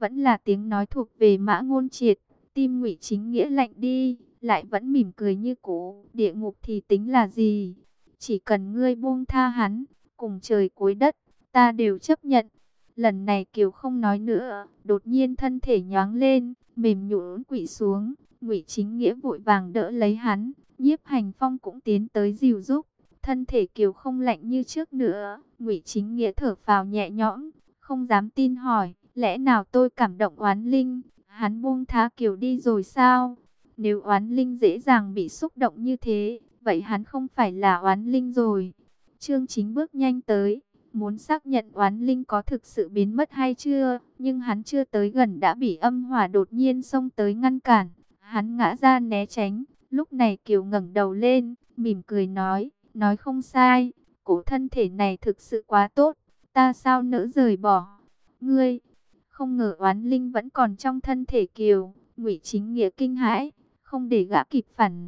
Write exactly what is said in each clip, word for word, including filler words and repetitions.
vẫn là tiếng nói thuộc về Mã Ngôn Triệt. Tim Ngụy Chính Nghĩa lạnh đi, lại vẫn mỉm cười như cũ. Địa ngục thì tính là gì? Chỉ cần ngươi buông tha hắn, cùng trời cuối đất, ta đều chấp nhận. Lần này Kiều không nói nữa, đột nhiên thân thể nhoáng lên, mềm nhũn quỵ xuống. Ngụy Chính Nghĩa vội vàng đỡ lấy hắn, Nhiếp Hành Phong cũng tiến tới dìu giúp. Thân thể Kiều không lạnh như trước nữa. Ngụy Chính Nghĩa thở phào nhẹ nhõm, không dám tin hỏi, lẽ nào tôi cảm động oán linh? Hắn buông tha Kiều đi rồi sao? Nếu oán linh dễ dàng bị xúc động như thế, vậy hắn không phải là oán linh rồi. Chương Chính bước nhanh tới, muốn xác nhận oán linh có thực sự biến mất hay chưa, nhưng hắn chưa tới gần đã bị âm hỏa đột nhiên xông tới ngăn cản. Hắn ngã ra né tránh, lúc này Kiều ngẩng đầu lên, mỉm cười nói, nói không sai, cổ thân thể này thực sự quá tốt, ta sao nỡ rời bỏ. Ngươi, không ngờ oán linh vẫn còn trong thân thể Kiều. Ngụy Chính Nghĩa kinh hãi, không để gã kịp phản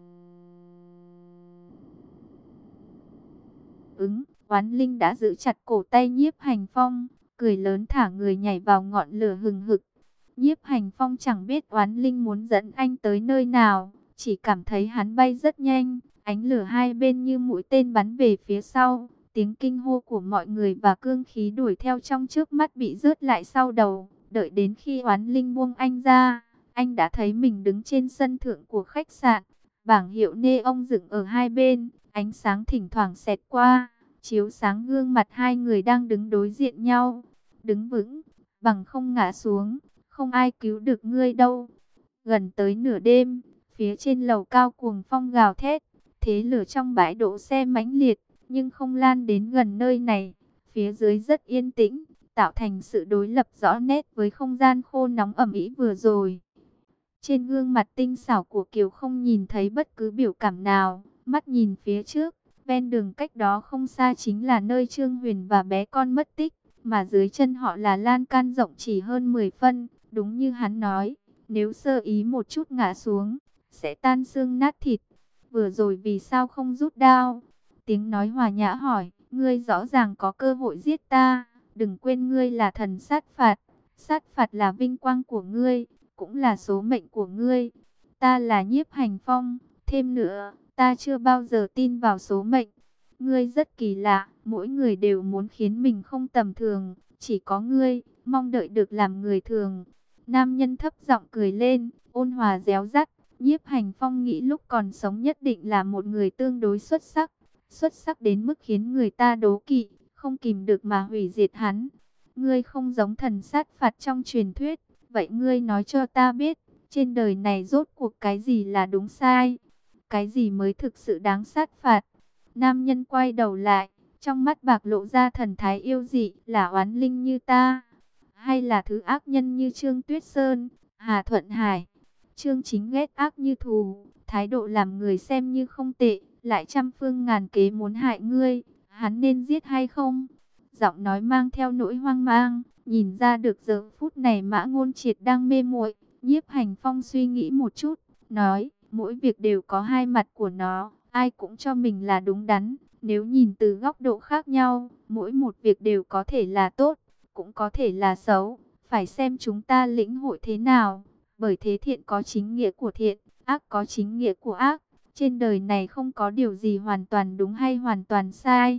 ứng, oán linh đã giữ chặt cổ tay Nhiếp Hành Phong, cười lớn thả người nhảy vào ngọn lửa hừng hực. Nhiếp Hành Phong chẳng biết oán linh muốn dẫn anh tới nơi nào, chỉ cảm thấy hắn bay rất nhanh, ánh lửa hai bên như mũi tên bắn về phía sau. Tiếng kinh hô của mọi người và cương khí đuổi theo trong trước mắt bị rớt lại sau đầu. Đợi đến khi oán linh buông anh ra, anh đã thấy mình đứng trên sân thượng của khách sạn. Bảng hiệu neon dựng ở hai bên, ánh sáng thỉnh thoảng xẹt qua, chiếu sáng gương mặt hai người đang đứng đối diện nhau. Đứng vững, bằng không ngã xuống, không ai cứu được ngươi đâu. Gần tới nửa đêm, phía trên lầu cao cuồng phong gào thét, thế lửa trong bãi đỗ xe mãnh liệt, nhưng không lan đến gần nơi này. Phía dưới rất yên tĩnh, tạo thành sự đối lập rõ nét với không gian khô nóng ẩm ĩ vừa rồi. Trên gương mặt tinh xảo của Kiều không nhìn thấy bất cứ biểu cảm nào, mắt nhìn phía trước, ven đường cách đó không xa chính là nơi Trương Huyền và bé con mất tích, mà dưới chân họ là lan can rộng chỉ hơn mười phân, đúng như hắn nói, nếu sơ ý một chút ngã xuống, sẽ tan xương nát thịt. Vừa rồi vì sao không rút đao? Tiếng nói hòa nhã hỏi, ngươi rõ ràng có cơ hội giết ta, đừng quên ngươi là thần sát phạt, sát phạt là vinh quang của ngươi, cũng là số mệnh của ngươi. Ta là Nhiếp Hành Phong, thêm nữa, ta chưa bao giờ tin vào số mệnh. Ngươi rất kỳ lạ, mỗi người đều muốn khiến mình không tầm thường, chỉ có ngươi, mong đợi được làm người thường. Nam nhân thấp giọng cười lên, ôn hòa réo rắt. Nhiếp Hành Phong nghĩ lúc còn sống nhất định là một người tương đối xuất sắc, xuất sắc đến mức khiến người ta đố kỵ, không kìm được mà hủy diệt hắn. Ngươi không giống thần sát phạt trong truyền thuyết, vậy ngươi nói cho ta biết, trên đời này rốt cuộc cái gì là đúng sai, cái gì mới thực sự đáng sát phạt? Nam nhân quay đầu lại, trong mắt bạc lộ ra thần thái yêu dị, là oán linh như ta, hay là thứ ác nhân như Trương Tuyết Sơn, Hà Thuận Hải? Trương Chính ghét ác như thù, thái độ làm người xem như không tệ, lại trăm phương ngàn kế muốn hại ngươi, hắn nên giết hay không? Giọng nói mang theo nỗi hoang mang, nhìn ra được giờ phút này Mã Ngôn Triệt đang mê muội. Nhiếp Hành Phong suy nghĩ một chút, nói, mỗi việc đều có hai mặt của nó, ai cũng cho mình là đúng đắn. Nếu nhìn từ góc độ khác nhau, mỗi một việc đều có thể là tốt, cũng có thể là xấu, phải xem chúng ta lĩnh hội thế nào. Bởi thế thiện có chính nghĩa của thiện, ác có chính nghĩa của ác. Trên đời này không có điều gì hoàn toàn đúng hay hoàn toàn sai.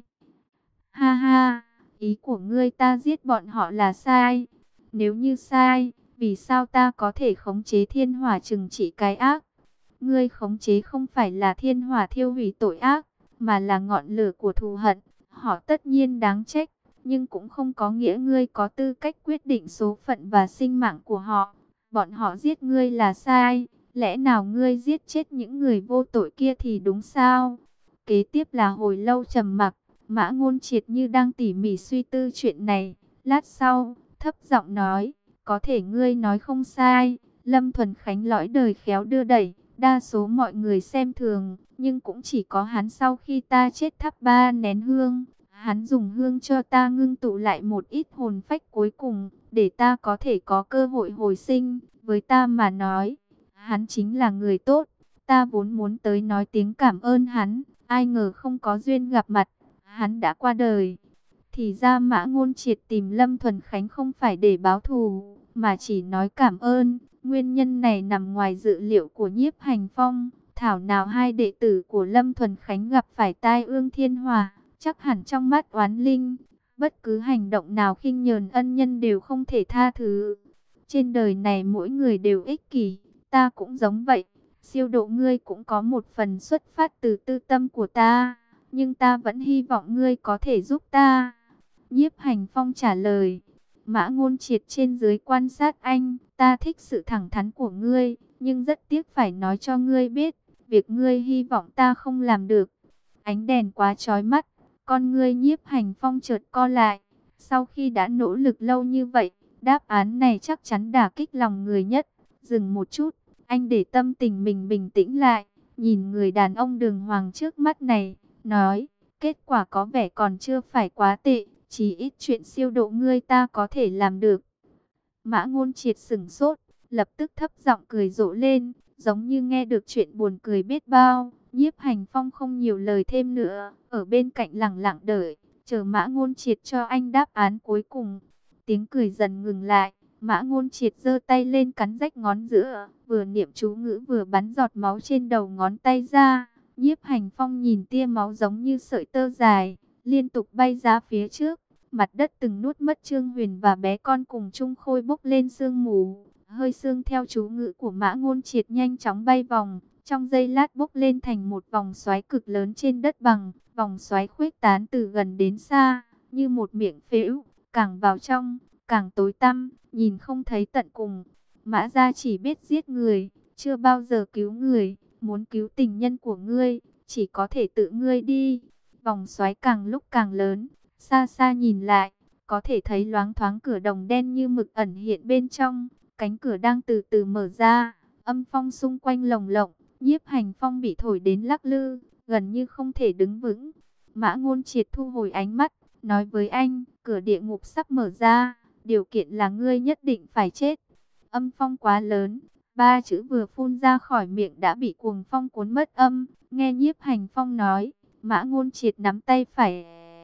Ha ha, ý của ngươi ta giết bọn họ là sai. Nếu như sai, vì sao ta có thể khống chế thiên hỏa trừng trị cái ác? Ngươi khống chế không phải là thiên hỏa thiêu hủy tội ác, mà là ngọn lửa của thù hận. Họ tất nhiên đáng trách, nhưng cũng không có nghĩa ngươi có tư cách quyết định số phận và sinh mạng của họ. Bọn họ giết ngươi là sai, lẽ nào ngươi giết chết những người vô tội kia thì đúng sao? Kế tiếp là hồi lâu trầm mặc, Mã Ngôn Triệt như đang tỉ mỉ suy tư chuyện này. Lát sau, thấp giọng nói, có thể ngươi nói không sai, Lâm Thuần Khánh lõi đời khéo đưa đẩy, đa số mọi người xem thường, nhưng cũng chỉ có hắn sau khi ta chết thắp ba nén hương. Hắn dùng hương cho ta ngưng tụ lại một ít hồn phách cuối cùng, để ta có thể có cơ hội hồi sinh. Với ta mà nói, hắn chính là người tốt. Ta vốn muốn tới nói tiếng cảm ơn hắn, ai ngờ không có duyên gặp mặt, hắn đã qua đời. Thì ra Mã Ngôn Triệt tìm Lâm Thuần Khánh không phải để báo thù, mà chỉ nói cảm ơn. Nguyên nhân này nằm ngoài dự liệu của Nhiếp Hành Phong. Thảo nào hai đệ tử của Lâm Thuần Khánh gặp phải tai ương thiên hỏa, chắc hẳn trong mắt Oán Linh, bất cứ hành động nào khinh nhờn ân nhân đều không thể tha thứ. Trên đời này mỗi người đều ích kỷ, ta cũng giống vậy. Siêu độ ngươi cũng có một phần xuất phát từ tư tâm của ta, nhưng ta vẫn hy vọng ngươi có thể giúp ta. Nhiếp Hành Phong trả lời. Mã Ngôn Triệt trên dưới quan sát anh, ta thích sự thẳng thắn của ngươi, nhưng rất tiếc phải nói cho ngươi biết, việc ngươi hy vọng ta không làm được. Ánh đèn quá chói mắt, con ngươi Nhiếp Hành Phong chợt co lại. Sau khi đã nỗ lực lâu như vậy, đáp án này chắc chắn đả kích lòng người nhất. Dừng một chút, anh để tâm tình mình bình tĩnh lại, nhìn người đàn ông đường hoàng trước mắt này, nói, kết quả có vẻ còn chưa phải quá tệ, chỉ ít chuyện siêu độ ngươi ta có thể làm được. Mã Ngôn Triệt sửng sốt, lập tức thấp giọng cười rộ lên, giống như nghe được chuyện buồn cười biết bao. Nhiếp Hành Phong không nhiều lời thêm nữa, ở bên cạnh lặng lặng đợi, chờ Mã Ngôn Triệt cho anh đáp án cuối cùng. Tiếng cười dần ngừng lại, Mã Ngôn Triệt giơ tay lên cắn rách ngón giữa, vừa niệm chú ngữ vừa bắn giọt máu trên đầu ngón tay ra. Nhiếp Hành Phong nhìn tia máu giống như sợi tơ dài, liên tục bay ra phía trước. Mặt đất từng nuốt mất Trương Huyền và bé con cùng Chung Khôi bốc lên sương mù. Hơi sương theo chú ngữ của Mã Ngôn Triệt nhanh chóng bay vòng, trong giây lát bốc lên thành một vòng xoáy cực lớn trên đất bằng. Vòng xoáy khuếch tán từ gần đến xa, như một miệng phễu, càng vào trong, càng tối tăm, nhìn không thấy tận cùng. Mã gia chỉ biết giết người, chưa bao giờ cứu người. Muốn cứu tình nhân của ngươi, chỉ có thể tự ngươi đi. Vòng xoáy càng lúc càng lớn, xa xa nhìn lại, có thể thấy loáng thoáng cửa đồng đen như mực ẩn hiện bên trong. Cánh cửa đang từ từ mở ra, âm phong xung quanh lồng lộng. Nhiếp Hành Phong bị thổi đến lắc lư, gần như không thể đứng vững. Mã Ngôn Triệt thu hồi ánh mắt, nói với anh, cửa địa ngục sắp mở ra, điều kiện là ngươi nhất định phải chết. Âm phong quá lớn, ba chữ vừa phun ra khỏi miệng đã bị cuồng phong cuốn mất âm. Nghe Nhiếp Hành Phong nói, Mã Ngôn Triệt nắm tay phải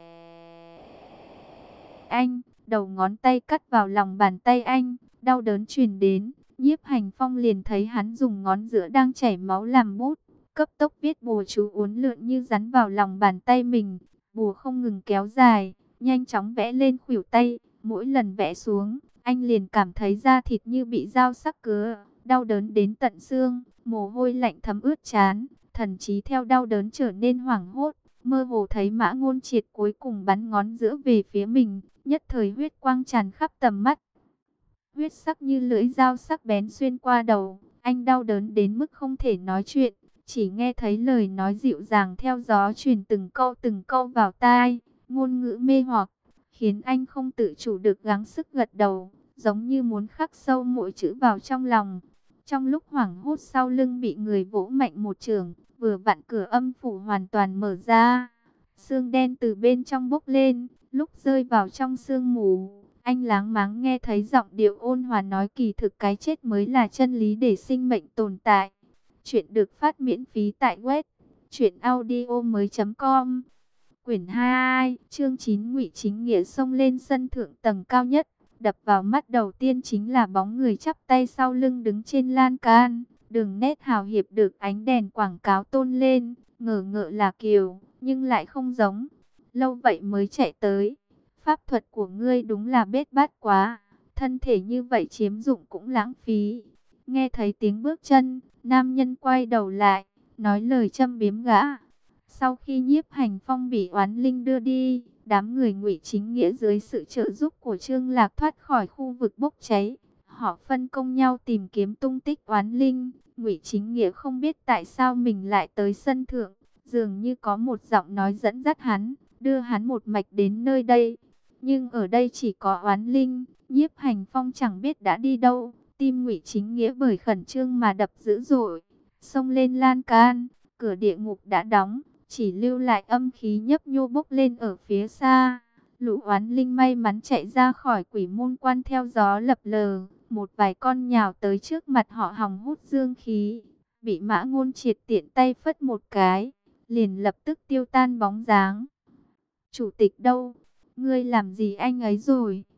anh, đầu ngón tay cắt vào lòng bàn tay anh, đau đớn truyền đến. Nhiếp Hành Phong liền thấy hắn dùng ngón giữa đang chảy máu làm bút, cấp tốc viết bùa chú uốn lượn như rắn vào lòng bàn tay mình. Bùa không ngừng kéo dài, nhanh chóng vẽ lên khuỷu tay. Mỗi lần vẽ xuống, anh liền cảm thấy da thịt như bị dao sắc cứa, đau đớn đến tận xương, mồ hôi lạnh thấm ướt trán, thần trí theo đau đớn trở nên hoảng hốt. Mơ hồ thấy Mã Ngôn Triệt cuối cùng bắn ngón giữa về phía mình, nhất thời huyết quang tràn khắp tầm mắt. Huyết sắc như lưỡi dao sắc bén xuyên qua đầu, anh đau đớn đến mức không thể nói chuyện, chỉ nghe thấy lời nói dịu dàng theo gió truyền từng câu từng câu vào tai, ngôn ngữ mê hoặc, khiến anh không tự chủ được gắng sức gật đầu, giống như muốn khắc sâu mỗi chữ vào trong lòng. Trong lúc hoảng hốt sau lưng bị người vỗ mạnh một chưởng, vừa vặn cửa âm phủ hoàn toàn mở ra, sương đen từ bên trong bốc lên, lúc rơi vào trong sương mù. Anh láng máng nghe thấy giọng điệu ôn hòa nói kỳ thực cái chết mới là chân lý để sinh mệnh tồn tại. Chuyện được phát miễn phí tại web truyện audio mới chấm com. Quyển hai, chương chín, Ngụy Chính Nghĩa xông lên sân thượng tầng cao nhất. Đập vào mắt đầu tiên chính là bóng người chắp tay sau lưng đứng trên lan can. Đường nét hào hiệp được ánh đèn quảng cáo tôn lên, ngờ ngợ là Kiều, nhưng lại không giống. Lâu vậy mới chạy tới. Pháp thuật của ngươi đúng là bết bát quá, thân thể như vậy chiếm dụng cũng lãng phí. Nghe thấy tiếng bước chân, nam nhân quay đầu lại, nói lời châm biếm gã. Sau khi Nhiếp Hành Phong bị Oán Linh đưa đi, đám người Ngụy Chính Nghĩa dưới sự trợ giúp của Trương Lạc thoát khỏi khu vực bốc cháy. Họ phân công nhau tìm kiếm tung tích Oán Linh. Ngụy Chính Nghĩa không biết tại sao mình lại tới sân thượng, dường như có một giọng nói dẫn dắt hắn, đưa hắn một mạch đến nơi đây. Nhưng ở đây chỉ có Oán Linh, Nhiếp Hành Phong chẳng biết đã đi đâu. Tim Ngụy Chính Nghĩa bởi khẩn trương mà đập dữ dội, xông lên lan can. Cửa địa ngục đã đóng, chỉ lưu lại âm khí nhấp nhô bốc lên ở phía xa. Lũ Oán Linh may mắn chạy ra khỏi quỷ môn quan theo gió lập lờ. Một vài con nhào tới trước mặt họ hòng hút dương khí, bị Mã Ngôn Triệt tiện tay phất một cái, liền lập tức tiêu tan bóng dáng. Chủ tịch đâu? Ngươi làm gì anh ấy rồi?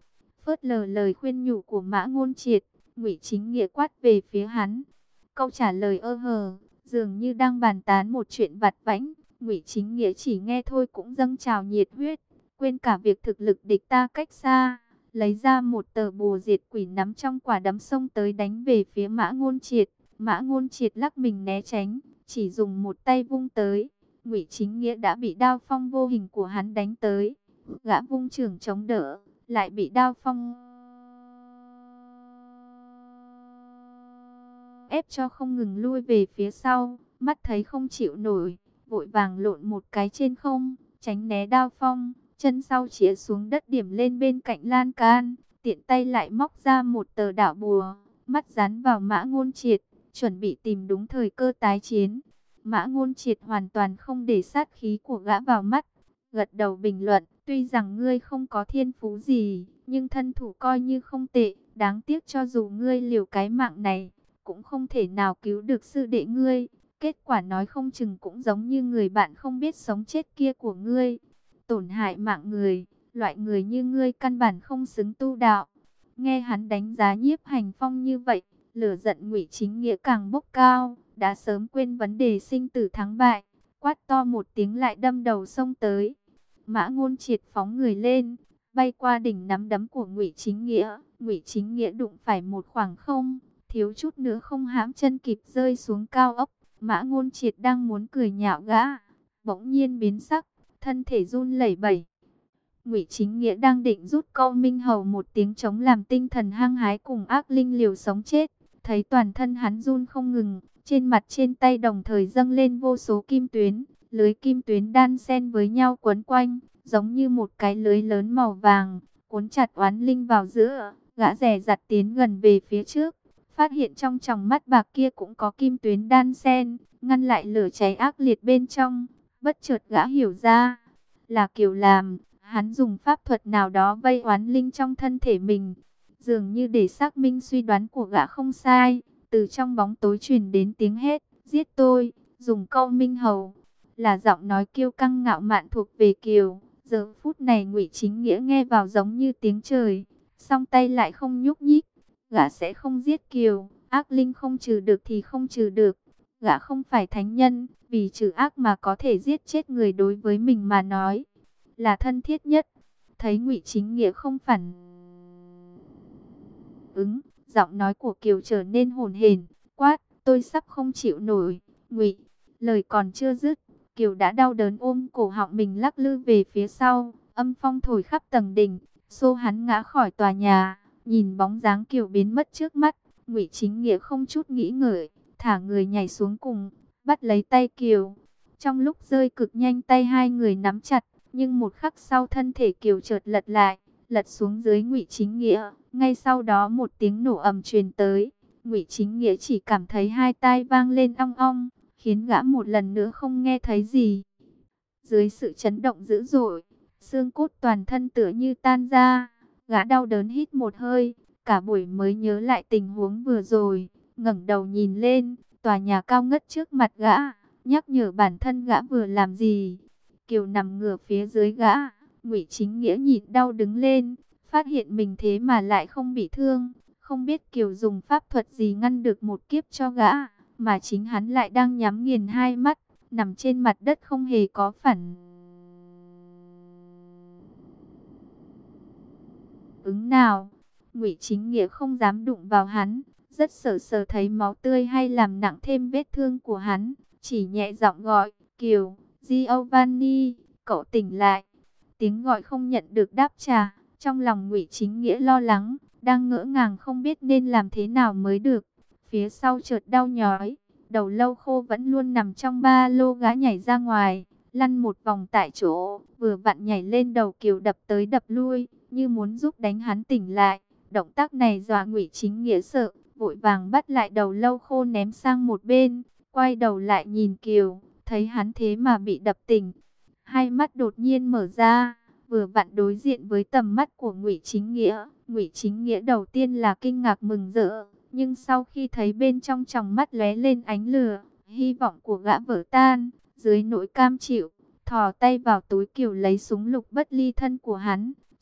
phớt lờ lời khuyên nhủ của Mã Ngôn Triệt. Ngụy Chính Nghĩa quát về phía hắn. Câu trả lời ơ hờ, dường như đang bàn tán một chuyện vặt vãnh. Ngụy Chính Nghĩa chỉ nghe thôi cũng dâng trào nhiệt huyết, quên cả việc thực lực địch ta cách xa, lấy ra một tờ bùa diệt quỷ nắm trong quả đấm xông tới đánh về phía Mã Ngôn Triệt. Mã Ngôn Triệt lắc mình né tránh, chỉ dùng một tay vung tới, Ngụy Chính Nghĩa đã bị đao phong vô hình của hắn đánh tới. Gã vung chưởng chống đỡ, lại bị đao phong ép cho không ngừng lui về phía sau. Mắt thấy không chịu nổi, vội vàng lộn một cái trên không, tránh né đao phong, chân sau chĩa xuống đất điểm lên bên cạnh lan can, tiện tay lại móc ra một tờ đảo bùa, mắt dán vào Mã Ngôn Triệt, chuẩn bị tìm đúng thời cơ tái chiến. Mã Ngôn Triệt hoàn toàn không để sát khí của gã vào mắt, gật đầu bình luận, tuy rằng ngươi không có thiên phú gì, nhưng thân thủ coi như không tệ, đáng tiếc cho dù ngươi liều cái mạng này, cũng không thể nào cứu được sư đệ ngươi. Kết quả nói không chừng cũng giống như người bạn không biết sống chết kia của ngươi. Tổn hại mạng người, loại người như ngươi căn bản không xứng tu đạo. Nghe hắn đánh giá Nhiếp Hành Phong như vậy, lửa giận Ngụy Chính Nghĩa càng bốc cao, đã sớm quên vấn đề sinh tử thắng bại, quát to một tiếng lại đâm đầu xông tới. Mã Ngôn Triệt phóng người lên, bay qua đỉnh nắm đấm của Ngụy Chính Nghĩa. Ngụy Chính Nghĩa đụng phải một khoảng không, thiếu chút nữa không hãm chân kịp rơi xuống cao ốc. Mã Ngôn Triệt đang muốn cười nhạo gã, bỗng nhiên biến sắc, thân thể run lẩy bẩy. Ngụy Chính Nghĩa đang định rút câu minh hầu một tiếng chống làm tinh thần hăng hái cùng ác linh liều sống chết, thấy toàn thân hắn run không ngừng, trên mặt trên tay đồng thời dâng lên vô số kim tuyến, lưới kim tuyến đan xen với nhau quấn quanh, giống như một cái lưới lớn màu vàng, cuốn chặt oán linh vào giữa. Gã dè dặt tiến gần về phía trước, phát hiện trong tròng mắt bạc kia cũng có kim tuyến đan xen, ngăn lại lửa cháy ác liệt bên trong. Bất chợt gã hiểu ra, là Kiều làm, hắn dùng pháp thuật nào đó vây oán linh trong thân thể mình. Dường như để xác minh suy đoán của gã không sai, từ trong bóng tối truyền đến tiếng hét, giết tôi, dùng câu minh hầu. Là giọng nói kiêu căng ngạo mạn thuộc về Kiều. Giờ phút này Ngụy Chính Nghĩa nghe vào giống như tiếng trời, song tay lại không nhúc nhích. Gã sẽ không giết Kiều, ác linh không trừ được thì không trừ được. Gã không phải thánh nhân, vì trừ ác mà có thể giết chết người đối với mình mà nói là thân thiết nhất. Thấy Ngụy Chính Nghĩa không phản ứng, giọng nói của Kiều trở nên hồn hển, quát, tôi sắp không chịu nổi. Ngụy, lời còn chưa dứt, Kiều đã đau đớn ôm cổ họng mình lắc lư về phía sau, âm phong thổi khắp tầng đỉnh, xô hắn ngã khỏi tòa nhà. Nhìn bóng dáng Kiều biến mất trước mắt, Ngụy Chính Nghĩa không chút nghĩ ngợi, thả người nhảy xuống cùng, bắt lấy tay Kiều. Trong lúc rơi cực nhanh tay hai người nắm chặt, nhưng một khắc sau thân thể Kiều chợt lật lại, lật xuống dưới Ngụy Chính Nghĩa. Ngay sau đó một tiếng nổ ầm truyền tới, Ngụy Chính Nghĩa chỉ cảm thấy hai tai vang lên ong ong, khiến gã một lần nữa không nghe thấy gì. Dưới sự chấn động dữ dội, xương cốt toàn thân tựa như tan ra. Gã đau đớn hít một hơi, cả buổi mới nhớ lại tình huống vừa rồi, ngẩng đầu nhìn lên, tòa nhà cao ngất trước mặt gã, nhắc nhở bản thân gã vừa làm gì. Kiều nằm ngửa phía dưới gã, Ngụy Chính Nghĩa nhịn đau đứng lên, phát hiện mình thế mà lại không bị thương, không biết Kiều dùng pháp thuật gì ngăn được một kiếp cho gã, mà chính hắn lại đang nhắm nghiền hai mắt, nằm trên mặt đất không hề có phản ứng nào. Ngụy Chính Nghĩa không dám đụng vào hắn, rất sợ sờ thấy máu tươi hay làm nặng thêm vết thương của hắn, chỉ nhẹ giọng gọi, Kiều, Giovanni, cậu tỉnh lại. Tiếng gọi không nhận được đáp trả, trong lòng Ngụy Chính Nghĩa lo lắng, đang ngỡ ngàng không biết nên làm thế nào mới được. Phía sau chợt đau nhói, đầu lâu khô vẫn luôn nằm trong ba lô gã nhảy ra ngoài, lăn một vòng tại chỗ, vừa vặn nhảy lên đầu Kiều đập tới đập lui, như muốn giúp đánh hắn tỉnh lại. Động tác này dọa Ngụy Chính Nghĩa sợ, vội vàng bắt lại đầu lâu khô ném sang một bên, quay đầu lại nhìn Kiều, thấy hắn thế mà bị đập tỉnh. Hai mắt đột nhiên mở ra, vừa vặn đối diện với tầm mắt của Ngụy Chính Nghĩa. Ngụy Chính Nghĩa đầu tiên là kinh ngạc mừng rỡ, nhưng sau khi thấy bên trong tròng mắt lóe lên ánh lửa, hy vọng của gã vỡ tan, dưới nỗi cam chịu, thò tay vào túi Kiều lấy súng lục bất ly thân của hắn,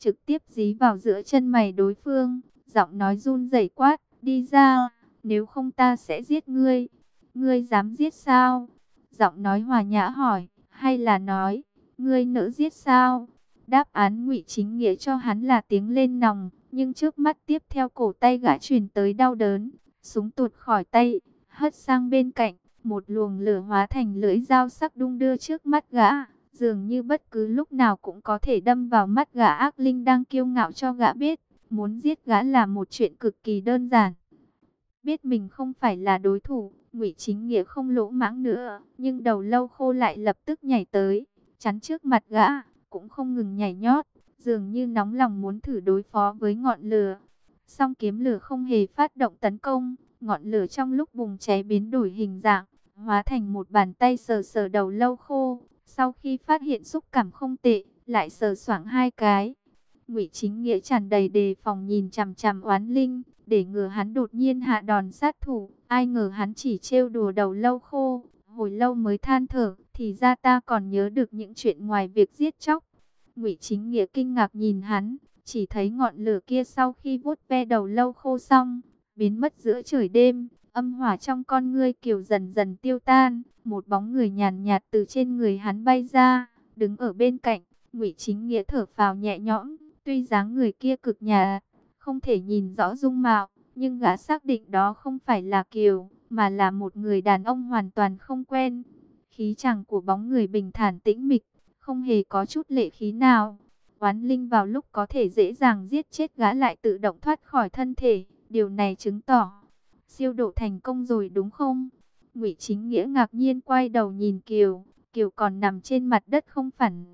trực tiếp dí vào giữa chân mày đối phương, giọng nói run rẩy quát, đi ra, nếu không ta sẽ giết ngươi. Ngươi dám giết sao? Giọng nói hòa nhã hỏi, hay là nói, ngươi nỡ giết sao? Đáp án Ngụy Chính Nghĩa cho hắn là tiếng lên nòng, nhưng trước mắt tiếp theo cổ tay gã truyền tới đau đớn, súng tuột khỏi tay, hất sang bên cạnh, một luồng lửa hóa thành lưỡi dao sắc đung đưa trước mắt gã, dường như bất cứ lúc nào cũng có thể đâm vào mắt gã. Ác linh đang kiêu ngạo cho gã biết, muốn giết gã là một chuyện cực kỳ đơn giản. Biết mình không phải là đối thủ, Ngụy Chính Nghĩa không lỗ mãng nữa, nhưng đầu lâu khô lại lập tức nhảy tới, chắn trước mặt gã, cũng không ngừng nhảy nhót, dường như nóng lòng muốn thử đối phó với ngọn lửa. Song kiếm lửa không hề phát động tấn công, ngọn lửa trong lúc bùng cháy biến đổi hình dạng, hóa thành một bàn tay sờ sờ đầu lâu khô. Sau khi phát hiện xúc cảm không tệ, lại sờ soạng hai cái. Ngụy Chính Nghĩa tràn đầy đề phòng nhìn chằm chằm Oán Linh, để ngừa hắn đột nhiên hạ đòn sát thủ. Ai ngờ hắn chỉ trêu đùa đầu lâu khô, hồi lâu mới than thở, thì ra ta còn nhớ được những chuyện ngoài việc giết chóc. Ngụy Chính Nghĩa kinh ngạc nhìn hắn, chỉ thấy ngọn lửa kia sau khi vuốt ve đầu lâu khô xong, biến mất giữa trời đêm, âm hỏa trong con ngươi Kiều dần dần tiêu tan, một bóng người nhàn nhạt từ trên người hắn bay ra, đứng ở bên cạnh. Ngụy Chính Nghĩa thở phào nhẹ nhõm, tuy dáng người kia cực nhạt, không thể nhìn rõ dung mạo, nhưng gã xác định đó không phải là Kiều, mà là một người đàn ông hoàn toàn không quen. Khí chàng của bóng người bình thản tĩnh mịch, không hề có chút lệ khí nào. Oán linh vào lúc có thể dễ dàng giết chết gã lại tự động thoát khỏi thân thể, điều này chứng tỏ siêu độ thành công rồi đúng không? Ngụy Chính Nghĩa ngạc nhiên quay đầu nhìn Kiều, Kiều còn nằm trên mặt đất không phản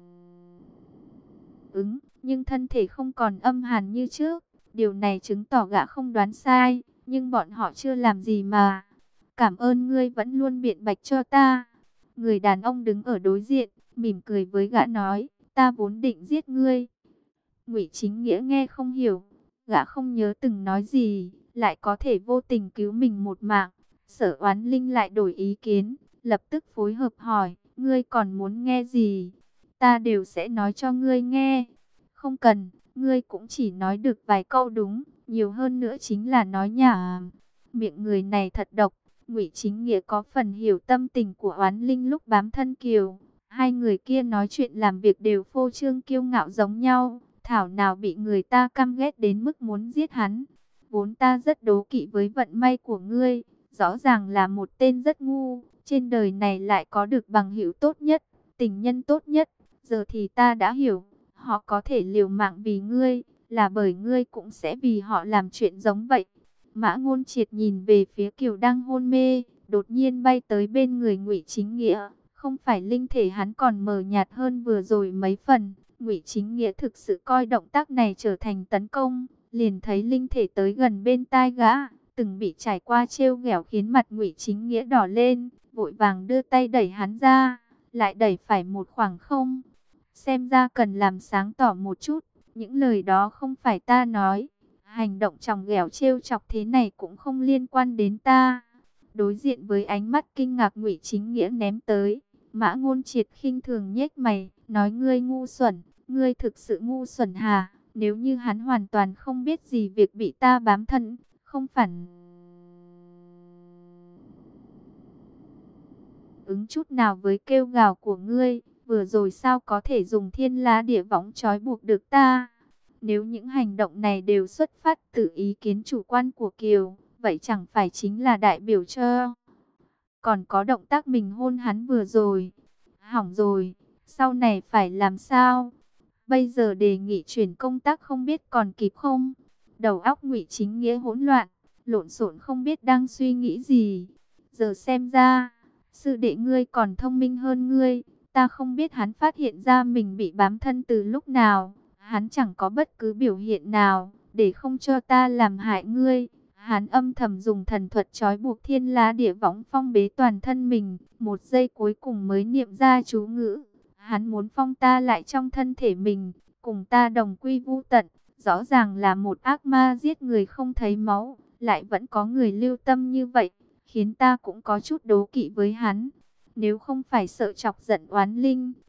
ứng, nhưng thân thể không còn âm hàn như trước. Điều này chứng tỏ gã không đoán sai, nhưng bọn họ chưa làm gì mà. Cảm ơn ngươi vẫn luôn biện bạch cho ta. Người đàn ông đứng ở đối diện, mỉm cười với gã nói, ta vốn định giết ngươi. Ngụy Chính Nghĩa nghe không hiểu, gã không nhớ từng nói gì, lại có thể vô tình cứu mình một mạng. Sở Oán Linh lại đổi ý kiến, lập tức phối hợp hỏi, ngươi còn muốn nghe gì? Ta đều sẽ nói cho ngươi nghe. Không cần, ngươi cũng chỉ nói được vài câu đúng, nhiều hơn nữa chính là nói nhảm. Miệng người này thật độc. Ngụy Chính Nghĩa có phần hiểu tâm tình của Oán Linh lúc bám thân Kiều. Hai người kia nói chuyện làm việc đều phô trương kiêu ngạo giống nhau, thảo nào bị người ta căm ghét đến mức muốn giết hắn. Vốn ta rất đố kỵ với vận may của ngươi, rõ ràng là một tên rất ngu, trên đời này lại có được bằng hữu tốt nhất, tình nhân tốt nhất. Giờ thì ta đã hiểu, họ có thể liều mạng vì ngươi, là bởi ngươi cũng sẽ vì họ làm chuyện giống vậy. Mã Ngôn Triệt nhìn về phía Kiều đang hôn mê, đột nhiên bay tới bên người Ngụy Chính Nghĩa. Không phải linh thể hắn còn mờ nhạt hơn vừa rồi mấy phần. Ngụy Chính Nghĩa thực sự coi động tác này trở thành tấn công, liền thấy linh thể tới gần bên tai gã, từng bị trải qua trêu ghẹo khiến mặt Ngụy Chính Nghĩa đỏ lên, vội vàng đưa tay đẩy hắn ra, lại đẩy phải một khoảng không. Xem ra cần làm sáng tỏ một chút, những lời đó không phải ta nói. Hành động chòng ghẹo trêu chọc thế này cũng không liên quan đến ta. Đối diện với ánh mắt kinh ngạc Ngụy Chính Nghĩa ném tới, Mã Ngôn Triệt khinh thường nhếch mày, nói ngươi ngu xuẩn, ngươi thực sự ngu xuẩn hả? Nếu như hắn hoàn toàn không biết gì việc bị ta bám thân, không phản ứng chút nào với kêu gào của ngươi, vừa rồi sao có thể dùng thiên la địa võng trói buộc được ta? Nếu những hành động này đều xuất phát từ ý kiến chủ quan của Kiều, vậy chẳng phải chính là đại biểu cho... Còn có động tác mình hôn hắn vừa rồi. Hỏng rồi, sau này phải làm sao? Bây giờ đề nghị chuyển công tác không biết còn kịp không? Đầu óc Ngụy Chính Nghĩa hỗn loạn, lộn xộn không biết đang suy nghĩ gì. Giờ xem ra, sư đệ ngươi còn thông minh hơn ngươi. Ta không biết hắn phát hiện ra mình bị bám thân từ lúc nào. Hắn chẳng có bất cứ biểu hiện nào để không cho ta làm hại ngươi. Hắn âm thầm dùng thần thuật trói buộc thiên la địa võng phong bế toàn thân mình. Một giây cuối cùng mới niệm ra chú ngữ. Hắn muốn phong ta lại trong thân thể mình, cùng ta đồng quy vu tận. Rõ ràng là một ác ma giết người không thấy máu, lại vẫn có người lưu tâm như vậy, khiến ta cũng có chút đố kỵ với hắn. Nếu không phải sợ chọc giận Oán Linh,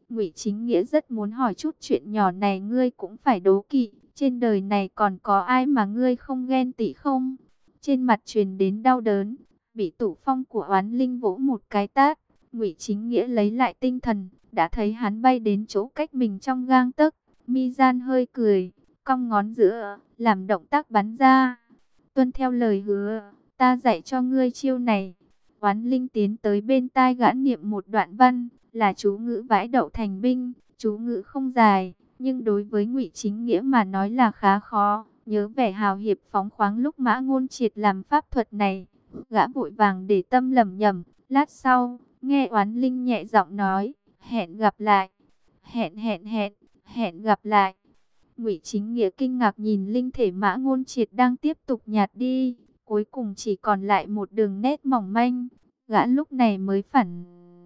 Ngụy Chính Nghĩa rất muốn hỏi chút chuyện nhỏ này ngươi cũng phải đố kỵ, trên đời này còn có ai mà ngươi không ghen tị không? Trên mặt truyền đến đau đớn, bị Tụ Phong của Oán Linh vỗ một cái tát. Ngụy Chính Nghĩa lấy lại tinh thần, đã thấy hắn bay đến chỗ cách mình trong gang tấc, mi gian hơi cười, cong ngón giữa, làm động tác bắn ra. Tuân theo lời hứa, ta dạy cho ngươi chiêu này. Oán Linh tiến tới bên tai gã niệm một đoạn văn, là chú ngữ vãi đậu thành binh. Chú ngữ không dài, nhưng đối với Ngụy Chính Nghĩa mà nói là khá khó. Nhớ vẻ hào hiệp phóng khoáng lúc Mã Ngôn Triệt làm pháp thuật này, gã vội vàng để tâm lẩm nhẩm. Lát sau, nghe Oán Linh nhẹ giọng nói, hẹn gặp lại, hẹn hẹn hẹn, hẹn gặp lại. Ngụy Chính Nghĩa kinh ngạc nhìn linh thể Mã Ngôn Triệt đang tiếp tục nhạt đi, cuối cùng chỉ còn lại một đường nét mỏng manh. Gã lúc này mới phản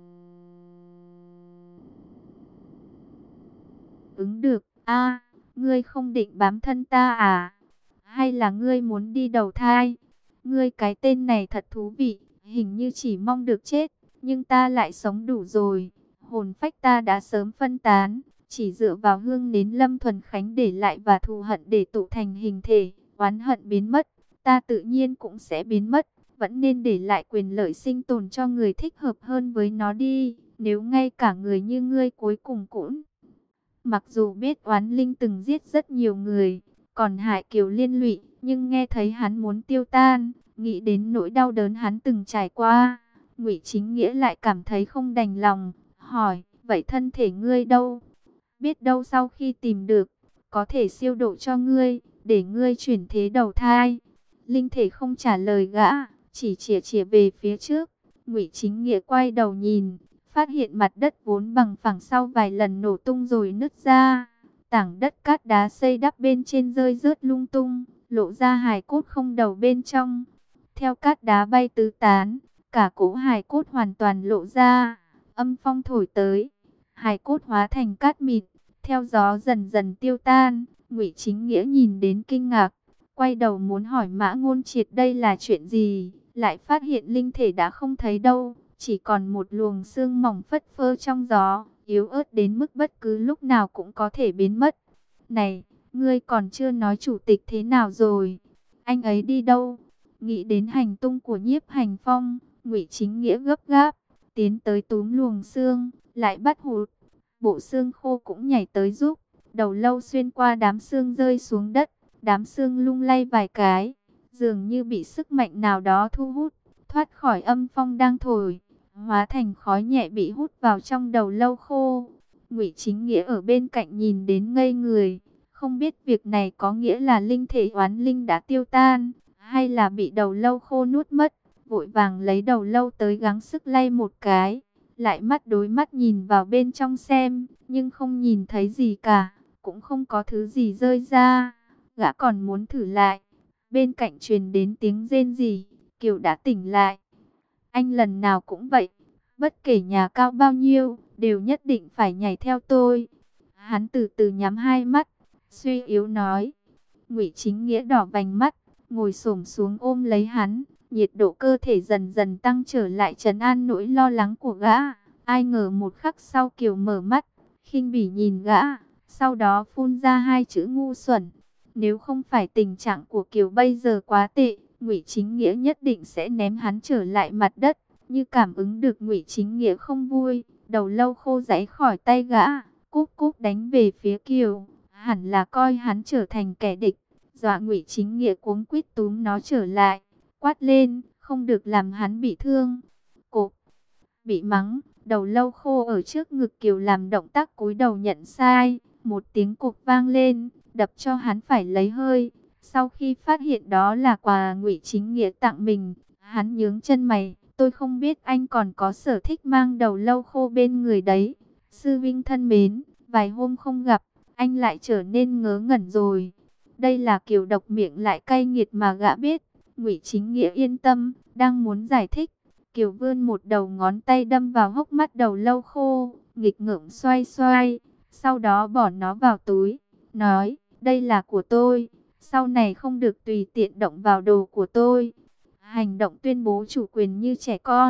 ứng được, a, ngươi không định bám thân ta à? Hay là ngươi muốn đi đầu thai? Ngươi cái tên này thật thú vị, hình như chỉ mong được chết, nhưng ta lại sống đủ rồi. Hồn phách ta đã sớm phân tán, chỉ dựa vào hương nến Lâm Thuần Khánh để lại và thù hận để tụ thành hình thể, oán hận biến mất, ta tự nhiên cũng sẽ biến mất. Vẫn nên để lại quyền lợi sinh tồn cho người thích hợp hơn với nó đi. Nếu ngay cả người như ngươi cuối cùng cũng... Mặc dù biết Oán Linh từng giết rất nhiều người, còn hại Kiều liên lụy, nhưng nghe thấy hắn muốn tiêu tan, nghĩ đến nỗi đau đớn hắn từng trải qua, Ngụy Chính Nghĩa lại cảm thấy không đành lòng, hỏi, vậy thân thể ngươi đâu? Biết đâu sau khi tìm được, có thể siêu độ cho ngươi, để ngươi chuyển thế đầu thai. Linh thể không trả lời gã, chỉ chĩa chĩa về phía trước. Ngụy Chính Nghĩa quay đầu nhìn, phát hiện mặt đất vốn bằng phẳng sau vài lần nổ tung rồi nứt ra. Tảng đất cát đá xây đắp bên trên rơi rớt lung tung, lộ ra hài cốt không đầu bên trong. Theo cát đá bay tứ tán, cả cỗ hài cốt hoàn toàn lộ ra. Âm phong thổi tới, hài cốt hóa thành cát mịn, theo gió dần dần tiêu tan. Ngụy Chính Nghĩa nhìn đến kinh ngạc, quay đầu muốn hỏi Mã Ngôn Triệt đây là chuyện gì, lại phát hiện linh thể đã không thấy đâu, chỉ còn một luồng sương mỏng phất phơ trong gió, yếu ớt đến mức bất cứ lúc nào cũng có thể biến mất. Này, ngươi còn chưa nói chủ tịch thế nào rồi? Anh ấy đi đâu? Nghĩ đến hành tung của Nhiếp Hành Phong, Ngụy Chính Nghĩa gấp gáp, tiến tới túm luồng sương, lại bắt hụt. Bộ xương khô cũng nhảy tới giúp, đầu lâu xuyên qua đám xương rơi xuống đất, đám xương lung lay vài cái, dường như bị sức mạnh nào đó thu hút, thoát khỏi âm phong đang thổi, hóa thành khói nhẹ bị hút vào trong đầu lâu khô. Ngụy Chính Nghĩa ở bên cạnh nhìn đến ngây người, không biết việc này có nghĩa là linh thể oán linh đã tiêu tan, hay là bị đầu lâu khô nuốt mất. Vội vàng lấy đầu lâu tới gắng sức lay một cái, lại mắt đối mắt nhìn vào bên trong xem, nhưng không nhìn thấy gì cả, cũng không có thứ gì rơi ra. Gã còn muốn thử lại, bên cạnh truyền đến tiếng rên rỉ, Kiều đã tỉnh lại. Anh lần nào cũng vậy, bất kể nhà cao bao nhiêu, đều nhất định phải nhảy theo tôi. Hắn từ từ nhắm hai mắt, suy yếu nói. Ngụy Chính Nghĩa đỏ vành mắt, ngồi xổm xuống ôm lấy hắn, nhiệt độ cơ thể dần dần tăng trở lại trấn an nỗi lo lắng của gã. Ai ngờ một khắc sau Kiều mở mắt, khinh bỉ nhìn gã, sau đó phun ra hai chữ ngu xuẩn. Nếu không phải tình trạng của Kiều bây giờ quá tệ, Ngụy Chính Nghĩa nhất định sẽ ném hắn trở lại mặt đất. Như cảm ứng được Ngụy Chính Nghĩa không vui, đầu lâu khô giãy khỏi tay gã, cúp cúp đánh về phía Kiều, hẳn là coi hắn trở thành kẻ địch. Dọa Ngụy Chính Nghĩa cuống quýt túm nó trở lại, quát lên, không được làm hắn bị thương. Cộp, bị mắng, đầu lâu khô ở trước ngực Kiều làm động tác cúi đầu nhận sai, một tiếng cộp vang lên, đập cho hắn phải lấy hơi. Sau khi phát hiện đó là quà Ngụy Chính Nghĩa tặng mình, hắn nhướng chân mày, tôi không biết anh còn có sở thích mang đầu lâu khô bên người đấy. Sư vinh thân mến, vài hôm không gặp, anh lại trở nên ngớ ngẩn rồi. Đây là kiểu độc miệng lại cay nghiệt mà gã biết. Ngụy Chính Nghĩa yên tâm, đang muốn giải thích, Kiều vươn một đầu ngón tay đâm vào hốc mắt đầu lâu khô, nghịch ngợm xoay xoay, sau đó bỏ nó vào túi, nói, đây là của tôi, sau này không được tùy tiện động vào đồ của tôi. Hành động tuyên bố chủ quyền như trẻ con,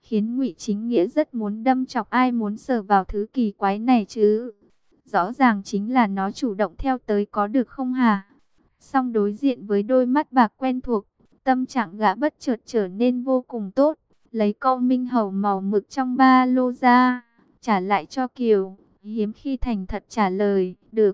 khiến Ngụy Chính Nghĩa rất muốn đâm chọc. Ai muốn sờ vào thứ kỳ quái này chứ? Rõ ràng chính là nó chủ động theo tới có được không hả? Song đối diện với đôi mắt bạc quen thuộc, tâm trạng gã bất chợt trở nên vô cùng tốt. Lấy câu minh hầu màu mực trong ba lô ra, trả lại cho Kiều. Hiếm khi thành thật trả lời, được.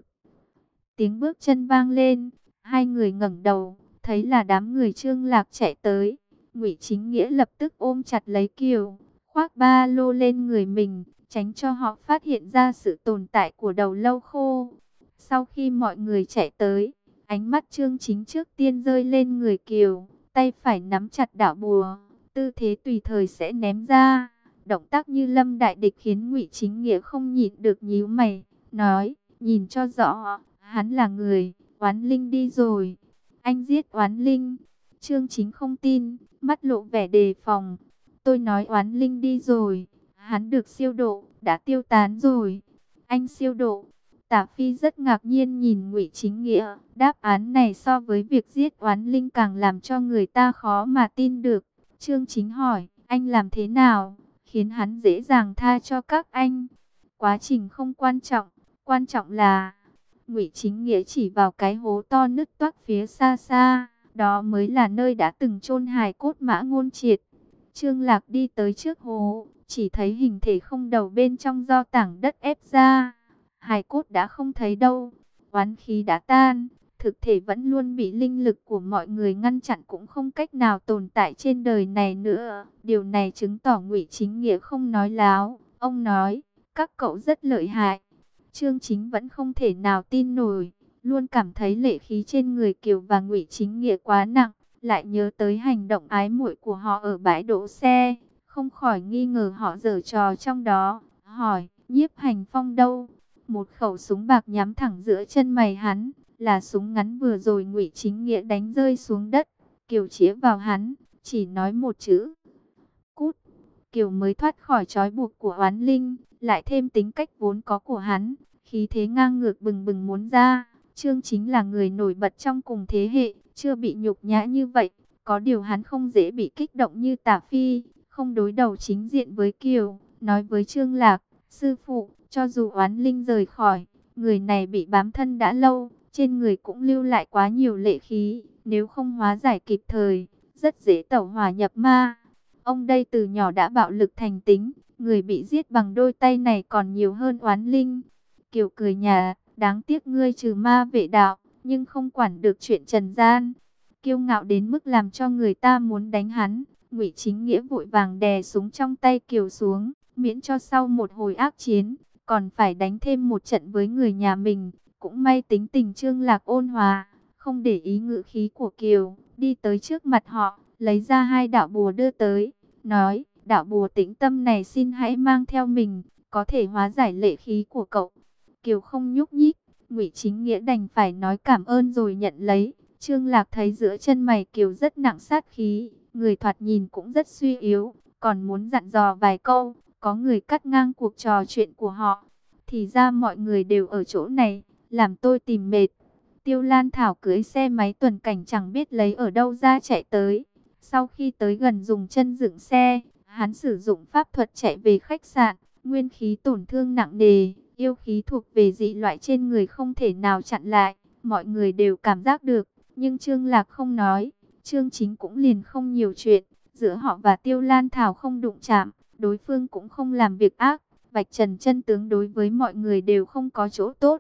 Tiếng bước chân vang lên, hai người ngẩng đầu, thấy là đám người Trương Lạc chạy tới. Ngụy Chính Nghĩa lập tức ôm chặt lấy Kiều, khoác ba lô lên người mình, tránh cho họ phát hiện ra sự tồn tại của đầu lâu khô. Sau khi mọi người chạy tới, ánh mắt Trương Chính trước tiên rơi lên người Kiều, tay phải nắm chặt đạo bùa, tư thế tùy thời sẽ ném ra. Động tác như lâm đại địch khiến Ngụy Chính Nghĩa không nhịn được nhíu mày, nói, nhìn cho rõ, hắn là người, oán linh đi rồi. Anh giết oán linh? Trương Chính không tin, mắt lộ vẻ đề phòng. Tôi nói oán linh đi rồi, hắn được siêu độ, đã tiêu tán rồi. Anh siêu độ? Tả Phi rất ngạc nhiên nhìn Ngụy Chính Nghĩa, đáp án này so với việc giết oán linh càng làm cho người ta khó mà tin được. Trương Chính hỏi, anh làm thế nào, khiến hắn dễ dàng tha cho các anh? Quá trình không quan trọng, quan trọng là... Ngụy Chính Nghĩa chỉ vào cái hố to nứt toác phía xa xa, đó mới là nơi đã từng chôn hài cốt Mã Ngôn Triệt. Trương Lạc đi tới trước hố, chỉ thấy hình thể không đầu bên trong do tảng đất ép ra. Hài cốt đã không thấy đâu, oán khí đã tan, thực thể vẫn luôn bị linh lực của mọi người ngăn chặn, cũng không cách nào tồn tại trên đời này nữa. Điều này chứng tỏ Ngụy Chính Nghĩa không nói láo. Ông nói, các cậu rất lợi hại. Trương Chính vẫn không thể nào tin nổi, luôn cảm thấy lệ khí trên người Kiều và Ngụy Chính Nghĩa quá nặng, lại nhớ tới hành động ái muội của họ ở bãi đỗ xe, không khỏi nghi ngờ họ giở trò trong đó, hỏi, Nhiếp Hành Phong đâu? Một khẩu súng bạc nhắm thẳng giữa chân mày hắn, là súng ngắn vừa rồi Ngụy Chính Nghĩa đánh rơi xuống đất. Kiều chĩa vào hắn, chỉ nói một chữ, cút. Kiều mới thoát khỏi trói buộc của oán linh, lại thêm tính cách vốn có của hắn, khí thế ngang ngược bừng bừng muốn ra. Trương Chính là người nổi bật trong cùng thế hệ, chưa bị nhục nhã như vậy. Có điều hắn không dễ bị kích động như Tả Phi, không đối đầu chính diện với Kiều, nói với Trương Lạc, sư phụ, cho dù oán linh rời khỏi, người này bị bám thân đã lâu, trên người cũng lưu lại quá nhiều lệ khí, nếu không hóa giải kịp thời, rất dễ tẩu hỏa nhập ma. Ông đây từ nhỏ đã bạo lực thành tính, người bị giết bằng đôi tay này còn nhiều hơn oán linh. Kiều cười nhà, đáng tiếc ngươi trừ ma vệ đạo, nhưng không quản được chuyện trần gian. Kiêu ngạo đến mức làm cho người ta muốn đánh hắn. Ngụy Chính Nghĩa vội vàng đè súng trong tay Kiều xuống, miễn cho sau một hồi ác chiến, còn phải đánh thêm một trận với người nhà mình. Cũng may tính tình Trương Lạc ôn hòa, không để ý ngữ khí của Kiều, đi tới trước mặt họ, lấy ra hai đạo bùa đưa tới, nói, đạo bùa tĩnh tâm này xin hãy mang theo mình, có thể hóa giải lệ khí của cậu. Kiều không nhúc nhích, Ngụy Chính Nghĩa đành phải nói cảm ơn rồi nhận lấy. Trương Lạc thấy giữa chân mày Kiều rất nặng sát khí, người thoạt nhìn cũng rất suy yếu, còn muốn dặn dò vài câu, có người cắt ngang cuộc trò chuyện của họ. Thì ra mọi người đều ở chỗ này, làm tôi tìm mệt. Tiêu Lan Thảo cưỡi xe máy tuần cảnh chẳng biết lấy ở đâu ra chạy tới. Sau khi tới gần dùng chân dựng xe, hắn sử dụng pháp thuật chạy về khách sạn, nguyên khí tổn thương nặng nề, yêu khí thuộc về dị loại trên người không thể nào chặn lại, mọi người đều cảm giác được, nhưng Trương Lạc không nói, Trương Chính cũng liền không nhiều chuyện, giữa họ và Tiêu Lan Thảo không đụng chạm, đối phương cũng không làm việc ác, vạch trần chân tướng đối với mọi người đều không có chỗ tốt.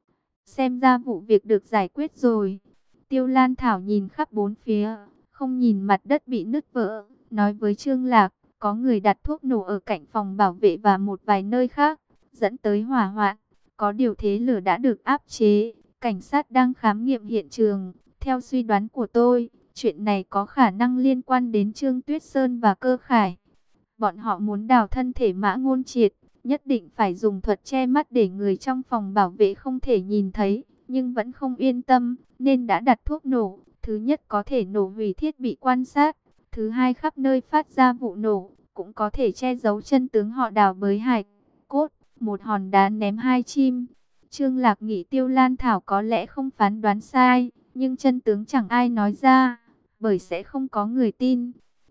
Xem ra vụ việc được giải quyết rồi. Tiêu Lan Thảo nhìn khắp bốn phía, không nhìn mặt đất bị nứt vỡ, nói với Trương Lạc, có người đặt thuốc nổ ở cạnh phòng bảo vệ và một vài nơi khác, dẫn tới hỏa hoạn. Có điều thế lửa đã được áp chế, cảnh sát đang khám nghiệm hiện trường. Theo suy đoán của tôi, chuyện này có khả năng liên quan đến Trương Tuyết Sơn và Cơ Khải. Bọn họ muốn đào thân thể Mã Ngôn Triệt, nhất định phải dùng thuật che mắt để người trong phòng bảo vệ không thể nhìn thấy, nhưng vẫn không yên tâm, nên đã đặt thuốc nổ. Thứ nhất có thể nổ hủy thiết bị quan sát, thứ hai khắp nơi phát ra vụ nổ, cũng có thể che giấu chân tướng họ đào bới hài cốt. Một hòn đá ném hai chim. Trương Lạc nghĩ Tiêu Lan Thảo có lẽ không phán đoán sai, nhưng chân tướng chẳng ai nói ra, bởi sẽ không có người tin.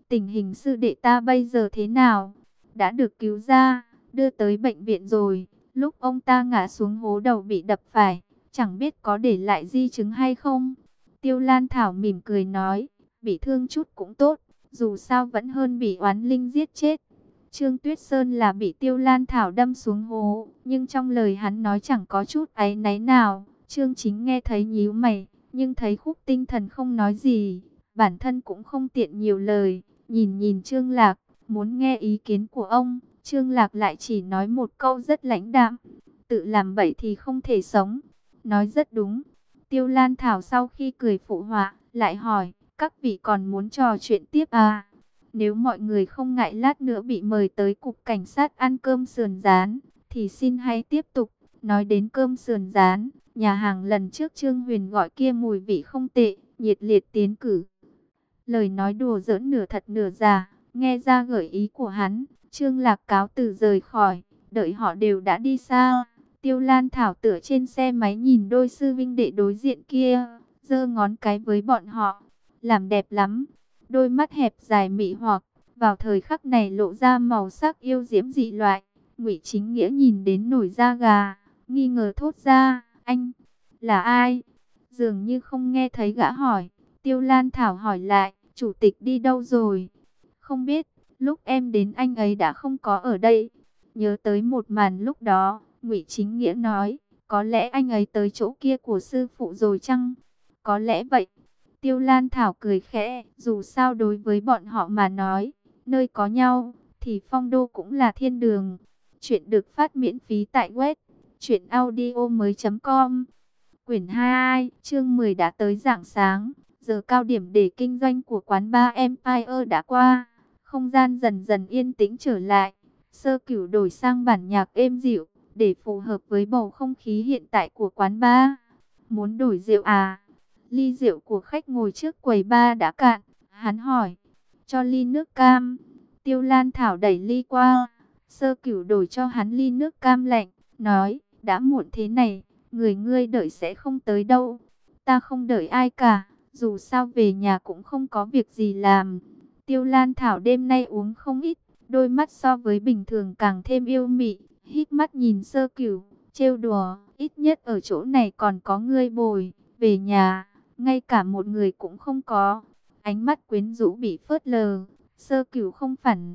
tình hình sư đệ ta bây giờ thế nào? Đã được cứu ra, đưa tới bệnh viện rồi. Lúc ông ta ngã xuống hố đầu bị đập phải, chẳng biết có để lại di chứng hay không. Tiêu Lan Thảo mỉm cười nói, bị thương chút cũng tốt, dù sao vẫn hơn bị oán linh giết chết. Trương Tuyết Sơn là bị Tiêu Lan Thảo đâm xuống hố, nhưng trong lời hắn nói chẳng có chút áy náy nào. Trương Chính nghe thấy nhíu mày, nhưng thấy Khúc Tinh Thần không nói gì, bản thân cũng không tiện nhiều lời, nhìn nhìn Trương Lạc, muốn nghe ý kiến của ông. Trương Lạc lại chỉ nói một câu rất lãnh đạm, tự làm bậy thì không thể sống. Nói rất đúng. Tiêu Lan Thảo sau khi cười phụ họa, lại hỏi, các vị còn muốn trò chuyện tiếp à? Nếu mọi người không ngại lát nữa bị mời tới cục cảnh sát ăn cơm sườn rán, thì xin hãy tiếp tục. Nói đến cơm sườn rán, nhà hàng lần trước Trương Huyền gọi kia mùi vị không tệ, nhiệt liệt tiến cử. Lời nói đùa giỡn nửa thật nửa giả, nghe ra gợi ý của hắn. Trương Lạc cáo từ rời khỏi, đợi họ đều đã đi xa. Tiêu Lan Thảo tựa trên xe máy nhìn đôi sư vinh đệ đối diện kia, giơ ngón cái với bọn họ. Làm đẹp lắm, đôi mắt hẹp dài mị hoặc, vào thời khắc này lộ ra màu sắc yêu diễm dị loại. Ngụy Chính Nghĩa nhìn đến nổi da gà, nghi ngờ thốt ra, anh, là ai? Dường như không nghe thấy gã hỏi. Tiêu Lan Thảo hỏi lại, chủ tịch đi đâu rồi? Không biết, lúc em đến anh ấy đã không có ở đây. Nhớ tới một màn lúc đó, Ngụy Chính Nghĩa nói, có lẽ anh ấy tới chỗ kia của sư phụ rồi chăng? Có lẽ vậy. Tiêu Lan Thảo cười khẽ, dù sao đối với bọn họ mà nói, nơi có nhau, thì phong đô cũng là thiên đường. Chuyện được phát miễn phí tại web truyện audio mới chấm com. Quyển hai, chương mười đã tới rạng sáng, giờ cao điểm để kinh doanh của quán bar Empire đã qua. Không gian dần dần yên tĩnh trở lại, Sơ Cửu đổi sang bản nhạc êm dịu, để phù hợp với bầu không khí hiện tại của quán bar. Muốn đổi rượu à? Ly rượu của khách ngồi trước quầy bar đã cạn, hắn hỏi, cho ly nước cam. Tiêu Lan Thảo đẩy ly qua, Sơ Cửu đổi cho hắn ly nước cam lạnh, nói, đã muộn thế này, người ngươi đợi sẽ không tới đâu. Ta không đợi ai cả, dù sao về nhà cũng không có việc gì làm. Tiêu Lan Thảo đêm nay uống không ít, đôi mắt so với bình thường càng thêm yêu mị, hít mắt nhìn Sơ Cửu, trêu đùa, ít nhất ở chỗ này còn có ngươi bồi, về nhà, ngay cả một người cũng không có. Ánh mắt quyến rũ bị phớt lờ, Sơ Cửu không phản